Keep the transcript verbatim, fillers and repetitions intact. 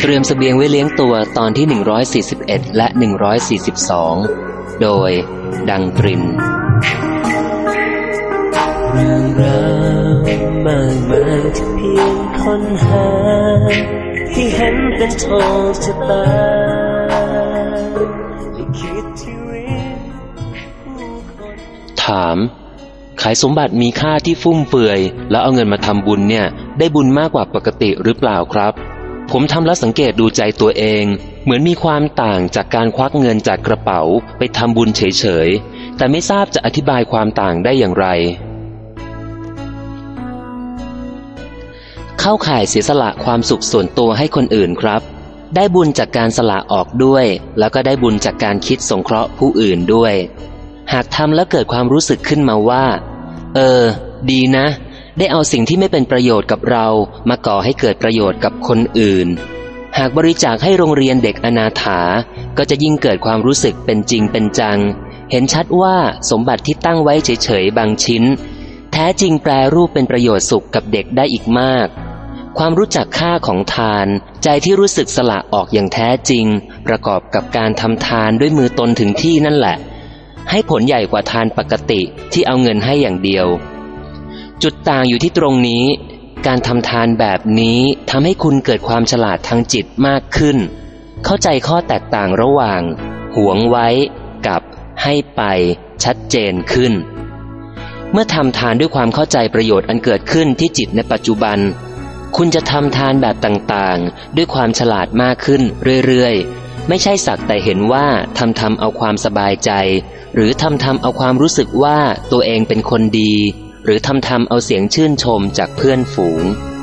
เตรียมเสบียงไว้เลี้ยงตัวตอนที่หนึ่งร้อยสี่สิบเอ็ดและหนึ่งร้อยสี่สิบสองโดยดังตรินเรื่องราวมากมายที่เพียงค้นหาที่เห็นเป็นโชคชะตาลิขิตชีวิตผู้คนถามขายสมบัติมีค่าที่ฟุ่มเฟือยแล้วเอาเงินมาทำบุญเนี่ยได้บุญมากกว่าปกติหรือเปล่าครับผมทำแล้วสังเกตดูใจตัวเองเหมือนมีความต่างจากการควักเงินจากกระเป๋าไปทำบุญเฉยๆแต่ไม่ทราบจะอธิบายความต่างได้อย่างไรเข้าข่ายเสียสละความสุขส่วนตัวให้คนอื่นครับได้บุญจากการสละออกด้วยแล้วก็ได้บุญจากการคิดสงเคราะห์ผู้อื่นด้วยหากทำแล้วเกิดความรู้สึกขึ้นมาว่าเออดีนะได้เอาสิ่งที่ไม่เป็นประโยชน์กับเรามาก่อให้เกิดประโยชน์กับคนอื่นหากบริจาคให้โรงเรียนเด็กอนาถาก็จะยิ่งเกิดความรู้สึกเป็นจริงเป็นจังเห็นชัดว่าสมบัติที่ตั้งไว้เฉยๆบางชิ้นแท้จริงแปรรูปเป็นประโยชน์สุขกับเด็กได้อีกมากความรู้จักค่าของทานใจที่รู้สึกสละออกอย่างแท้จริงประกอบกับการทำทานด้วยมือตนถึงที่นั่นแหละให้ผลใหญ่กว่าทานปกติที่เอาเงินให้อย่างเดียวจุดต่างอยู่ที่ตรงนี้การทำทานแบบนี้ทำให้คุณเกิดความฉลาดทางจิตมากขึ้นเข้าใจข้อแตกต่างระหว่างหวงไว้กับให้ไปชัดเจนขึ้นเมื่อทำทานด้วยความเข้าใจประโยชน์อันเกิดขึ้นที่จิตในปัจจุบันคุณจะทำทานแบบต่างๆด้วยความฉลาดมากขึ้นเรื่อยๆไม่ใช่สักแต่เห็นว่าทำทำเอาความสบายใจหรือทำทำเอาความรู้สึกว่าตัวเองเป็นคนดีหรือทำทำเอาเสียงชื่นชมจากเพื่อนฝูง